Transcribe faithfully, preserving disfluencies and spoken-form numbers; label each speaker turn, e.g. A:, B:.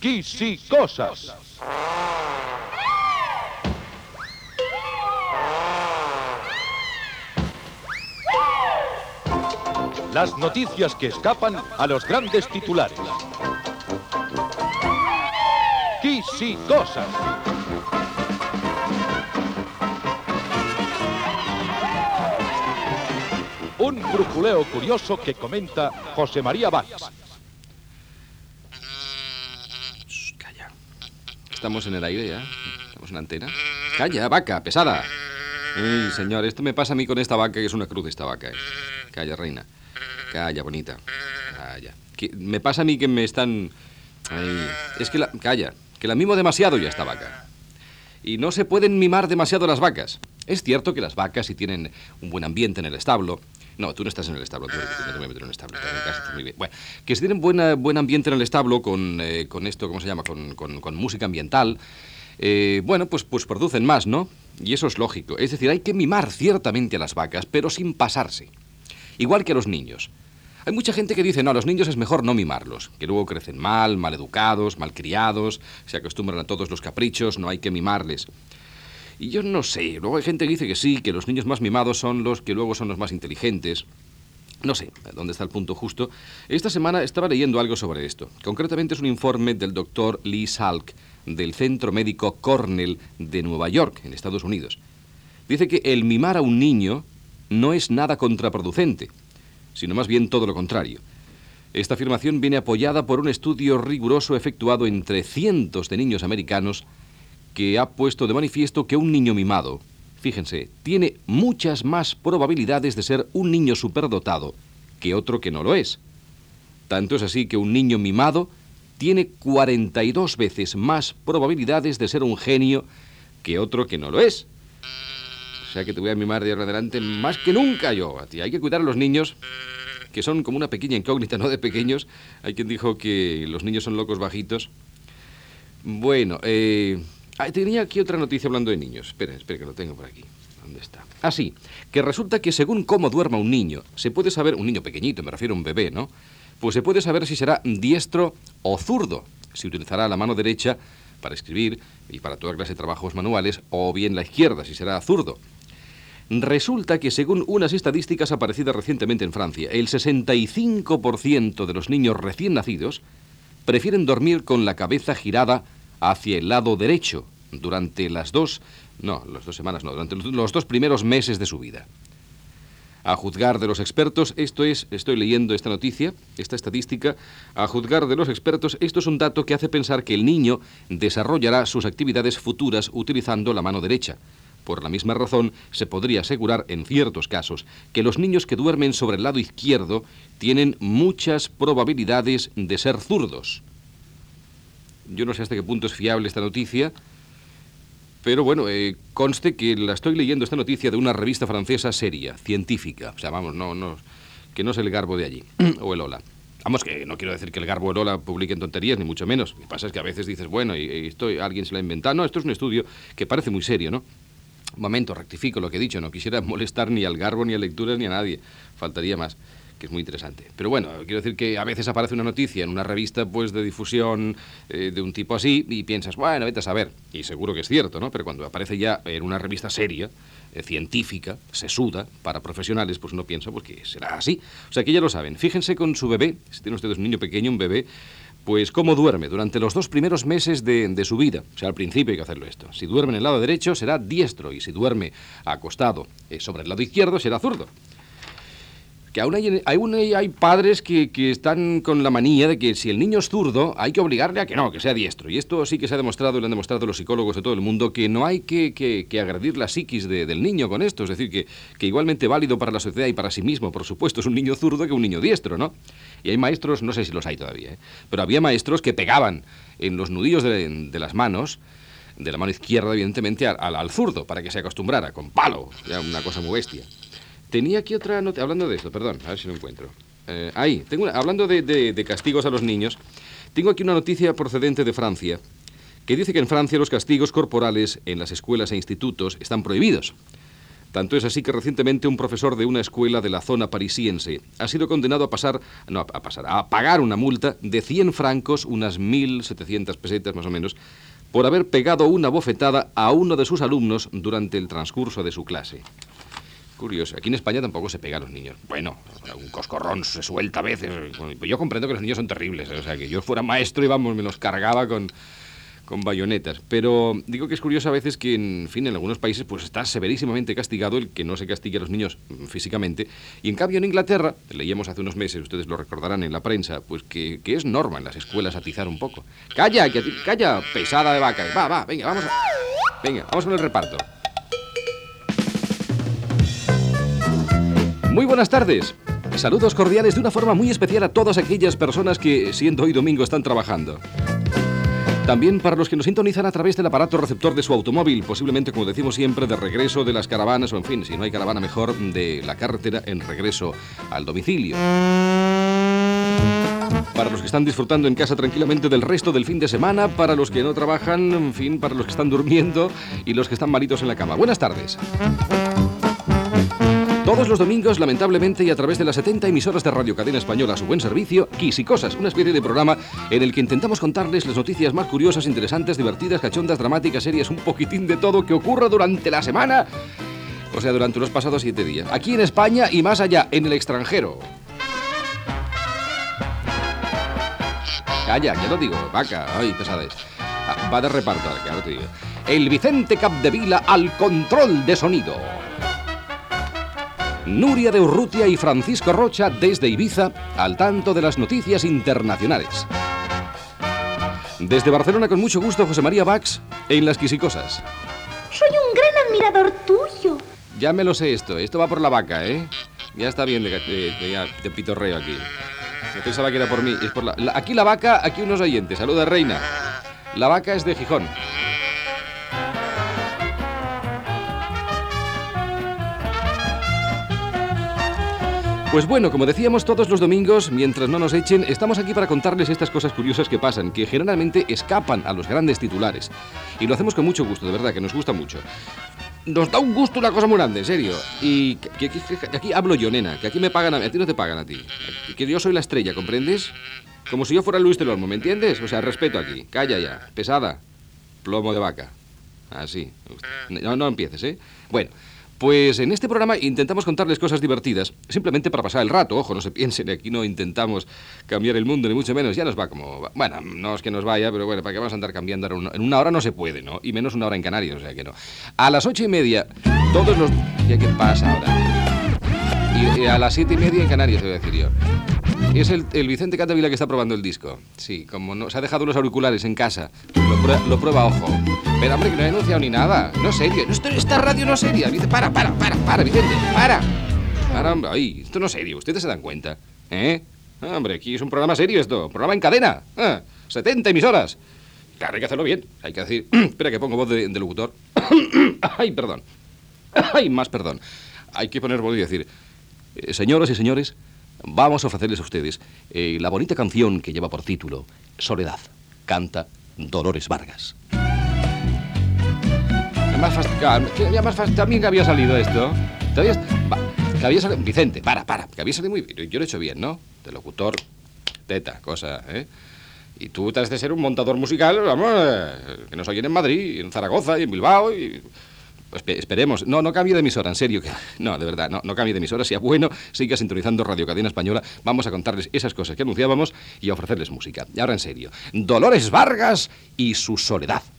A: Quisicosas. Las noticias que escapan a los grandes titulares. Quisicosas. Un brujuleo curioso que comenta José María Valls.
B: Shh, calla. Estamos en el aire ya. Estamos en la antena. Calla, vaca, pesada. Ay, señor, esto me pasa a mí con esta vaca, que es una cruz esta vaca. ¿eh? Calla, reina. Calla, bonita. Calla. Que me pasa a mí que me están... Ay, es que la... Calla. Que la mimo demasiado ya esta vaca. Y no se pueden mimar demasiado las vacas. Es cierto que las vacas, si tienen un buen ambiente en el establo... No, tú no estás en el establo, tú no te voy a meter en un establo, estás en casa, estás muy bien. Bueno, que si tienen buena, buen ambiente en el establo con, eh, con esto, ¿cómo se llama? Con, con, con música ambiental, eh, bueno, pues, pues producen más, ¿no? Y eso es lógico. Es decir, hay que mimar ciertamente a las vacas, pero sin pasarse. Igual que a los niños. Hay mucha gente que dice, no, a los niños es mejor no mimarlos, que luego crecen mal, mal educados, mal criados, se acostumbran a todos los caprichos, no hay que mimarles. Y yo no sé, luego hay gente que dice que sí, que los niños más mimados son los que luego son los más inteligentes. No sé dónde está el punto justo. Esta semana estaba leyendo algo sobre esto. Concretamente es un informe del doctor Lee Salk, del Centro Médico Cornell de Nueva York, en Estados Unidos. Dice que el mimar a un niño no es nada contraproducente, sino más bien todo lo contrario. Esta afirmación viene apoyada por un estudio riguroso efectuado entre cientos de niños americanos que ha puesto de manifiesto que un niño mimado, fíjense, tiene muchas más probabilidades de ser un niño superdotado que otro que no lo es. Tanto es así que un niño mimado tiene cuarenta y dos veces más probabilidades de ser un genio que otro que no lo es. O sea que te voy a mimar de ahora en adelante más que nunca yo a ti. Hay que cuidar a los niños, que son como una pequeña incógnita, ¿no? De pequeños. Hay quien dijo que los niños son locos bajitos. Bueno, eh... Ah, tenía aquí otra noticia hablando de niños. Espera, espera, que lo tengo por aquí. ¿Dónde está? Ah, sí, que resulta que según cómo duerma un niño, se puede saber, un niño pequeñito, me refiero a un bebé, ¿no? Pues se puede saber si será diestro o zurdo, si utilizará la mano derecha para escribir y para toda clase de trabajos manuales, o bien la izquierda, si será zurdo. Resulta que según unas estadísticas aparecidas recientemente en Francia, el sesenta y cinco por ciento de los niños recién nacidos prefieren dormir con la cabeza girada hacia el lado derecho durante las dos, no, las dos semanas no, durante los dos primeros meses de su vida. A juzgar de los expertos, esto es, estoy leyendo esta noticia, esta estadística, a juzgar de los expertos, esto es un dato que hace pensar que el niño desarrollará sus actividades futuras utilizando la mano derecha. Por la misma razón, se podría asegurar en ciertos casos que los niños que duermen sobre el lado izquierdo tienen muchas probabilidades de ser zurdos. Yo no sé hasta qué punto es fiable esta noticia, pero bueno, eh, conste que la estoy leyendo esta noticia de una revista francesa seria, científica. O sea, vamos, no, no, que no es el Garbo de allí, o el Ola. Vamos, que no quiero decir que el Garbo o el Ola publiquen tonterías, ni mucho menos. Lo que pasa es que a veces dices, bueno, y, y esto alguien se lo ha inventado. No, esto es un estudio que parece muy serio, ¿no? Un momento, rectifico lo que he dicho, no quisiera molestar ni al Garbo, ni a Lecturas, ni a nadie. Faltaría más. Que es muy interesante. Pero bueno, quiero decir que a veces aparece una noticia en una revista pues de difusión eh, de un tipo así y piensas, bueno, vete a saber. Y seguro que es cierto, ¿no? Pero cuando aparece ya en una revista seria, eh, científica, sesuda, para profesionales, pues uno piensa pues que será así. O sea que ya lo saben. Fíjense con su bebé, si tienen ustedes un niño pequeño, un bebé, pues cómo duerme durante los dos primeros meses de, de su vida. O sea, al principio hay que hacerlo esto. Si duerme en el lado derecho será diestro y si duerme acostado eh, sobre el lado izquierdo será zurdo. Que aún hay, aún hay, hay padres que, que están con la manía de que si el niño es zurdo hay que obligarle a que no, que sea diestro. Y esto sí que se ha demostrado, y lo han demostrado los psicólogos de todo el mundo, que no hay que, que, que agredir la psiquis de, del niño con esto. Es decir, que, que igualmente válido para la sociedad y para sí mismo, por supuesto, es un niño zurdo que un niño diestro, ¿no? Y hay maestros, no sé si los hay todavía, ¿eh? Pero había maestros que pegaban en los nudillos de, de las manos, de la mano izquierda, evidentemente, al, al, al zurdo, para que se acostumbrara, con palo, ya una cosa muy bestia. Tenía aquí otra nota, hablando de esto, perdón, a ver si lo encuentro. Eh, ahí, tengo una, hablando de, de, de castigos a los niños, tengo aquí una noticia procedente de Francia, que dice que en Francia los castigos corporales en las escuelas e institutos están prohibidos. Tanto es así que recientemente un profesor de una escuela de la zona parisiense ha sido condenado a pasar, no, a pasar, a pagar una multa de cien francos, unas mil setecientas pesetas más o menos, por haber pegado una bofetada a uno de sus alumnos durante el transcurso de su clase. Curioso, aquí en España tampoco se pega a los niños. Bueno, un coscorrón se suelta a veces. Yo comprendo que los niños son terribles, o sea, que yo fuera maestro y vamos, me los cargaba con... con bayonetas, pero digo que es curioso a veces que, en fin, en algunos países pues está severísimamente castigado el que no se castigue a los niños físicamente, y en cambio en Inglaterra, leíamos hace unos meses, ustedes lo recordarán en la prensa, pues que, que es norma en las escuelas atizar un poco. ¡Calla! Que, ¡Calla! Pesada de vaca. Va, va, venga, vamos a... Venga, vamos con el reparto. Muy buenas tardes. Saludos cordiales de una forma muy especial a todas aquellas personas que, siendo hoy domingo, están trabajando. También para los que nos sintonizan a través del aparato receptor de su automóvil, posiblemente, como decimos siempre, de regreso de las caravanas, o en fin, si no hay caravana mejor, de la carretera en regreso al domicilio. Para los que están disfrutando en casa tranquilamente del resto del fin de semana, para los que no trabajan, en fin, para los que están durmiendo y los que están malitos en la cama. Buenas tardes. Todos los domingos, lamentablemente, y a través de las setenta emisoras de Radio Cadena Española a su buen servicio, Kiss y Cosas, una especie de programa en el que intentamos contarles las noticias más curiosas, interesantes, divertidas, cachondas, dramáticas, serias, un poquitín de todo que ocurra durante la semana, o sea, durante los pasados siete días, aquí en España y más allá, en el extranjero. Calla, ya lo digo, vaca, ay, pesadez. Ah, va de reparto, que ahora te digo. El Vicente Capdevila al control de sonido. Nuria de Urrutia y Francisco Rocha desde Ibiza, al tanto de las noticias internacionales. Desde Barcelona, con mucho gusto, José María Bax, en las Quisicosas.
C: Soy un gran admirador tuyo.
B: Ya me lo sé esto, esto va por la vaca, ¿eh? Ya está bien de, de, de, ya, de pitorreo aquí. Yo pensaba que era por mí, es por la, la... Aquí la vaca, aquí unos oyentes, saluda Reina. La vaca es de Gijón. Pues bueno, como decíamos, todos los domingos, mientras no nos echen, estamos aquí para contarles estas cosas curiosas que pasan, que generalmente escapan a los grandes titulares. Y lo hacemos con mucho gusto, de verdad, que nos gusta mucho. Nos da un gusto una cosa muy grande, en serio. Y que, que, que, que aquí hablo yo, nena, que aquí me pagan a mí, a ti no te pagan a ti. Que yo soy la estrella, ¿comprendes? Como si yo fuera Luis del Olmo, ¿me entiendes? O sea, respeto aquí. Calla ya, pesada, plomo de vaca. Así. No, no empieces, ¿eh? Bueno... Pues en este programa intentamos contarles cosas divertidas, simplemente para pasar el rato. Ojo, no se piensen, aquí no intentamos cambiar el mundo, ni mucho menos. Ya nos va como... Bueno, no es que nos vaya, pero bueno, ¿para qué vamos a andar cambiando? En una hora no se puede, ¿no? Y menos una hora en Canarias, o sea que no. A las ocho y media, todos los... ¿Ya qué pasa ahora? Y, y a las siete y media en Canarias, te voy a decir yo. Es el, el Vicente Capdevila que está probando el disco. Sí, como no, se ha dejado los auriculares en casa. Lo, prueba, lo prueba a ojo. Pero, hombre, que no he denunciado ni nada. No es serio. Esto, esta radio no es seria. Dice, para, para, para, para, Vicente, para. Para, hombre. Ay, esto no es serio. ¿Ustedes se dan cuenta? ¿Eh? Hombre, aquí es un programa serio esto. Programa en cadena. Ah, setenta emisoras. Claro, hay que hacerlo bien. Hay que decir... Espera, que pongo voz de, de locutor. Ay, perdón. Ay, más perdón. Hay que poner voz y decir... Eh, señoras y señores... Vamos a ofrecerles a ustedes eh, la bonita canción que lleva por título Soledad. Canta Dolores Vargas. Más fast... ya más fast... También que había salido esto. ¿Todavía? Va, que había salido... Vicente, para, para. Que había salido muy bien. Yo lo he hecho bien, ¿no? De locutor, teta, cosa, ¿eh? Y tú te has de ser un montador musical, vamos, eh, que nos oyen en Madrid, en Zaragoza y en Bilbao y... Esperemos. No, no cambie de emisora, en serio. Que, no, de verdad, no, no cambie de emisora. Sea bueno, siga sintonizando Radio Cadena Española. Vamos a contarles esas cosas que anunciábamos y a ofrecerles música. Y ahora, en serio. Dolores Vargas y su soledad.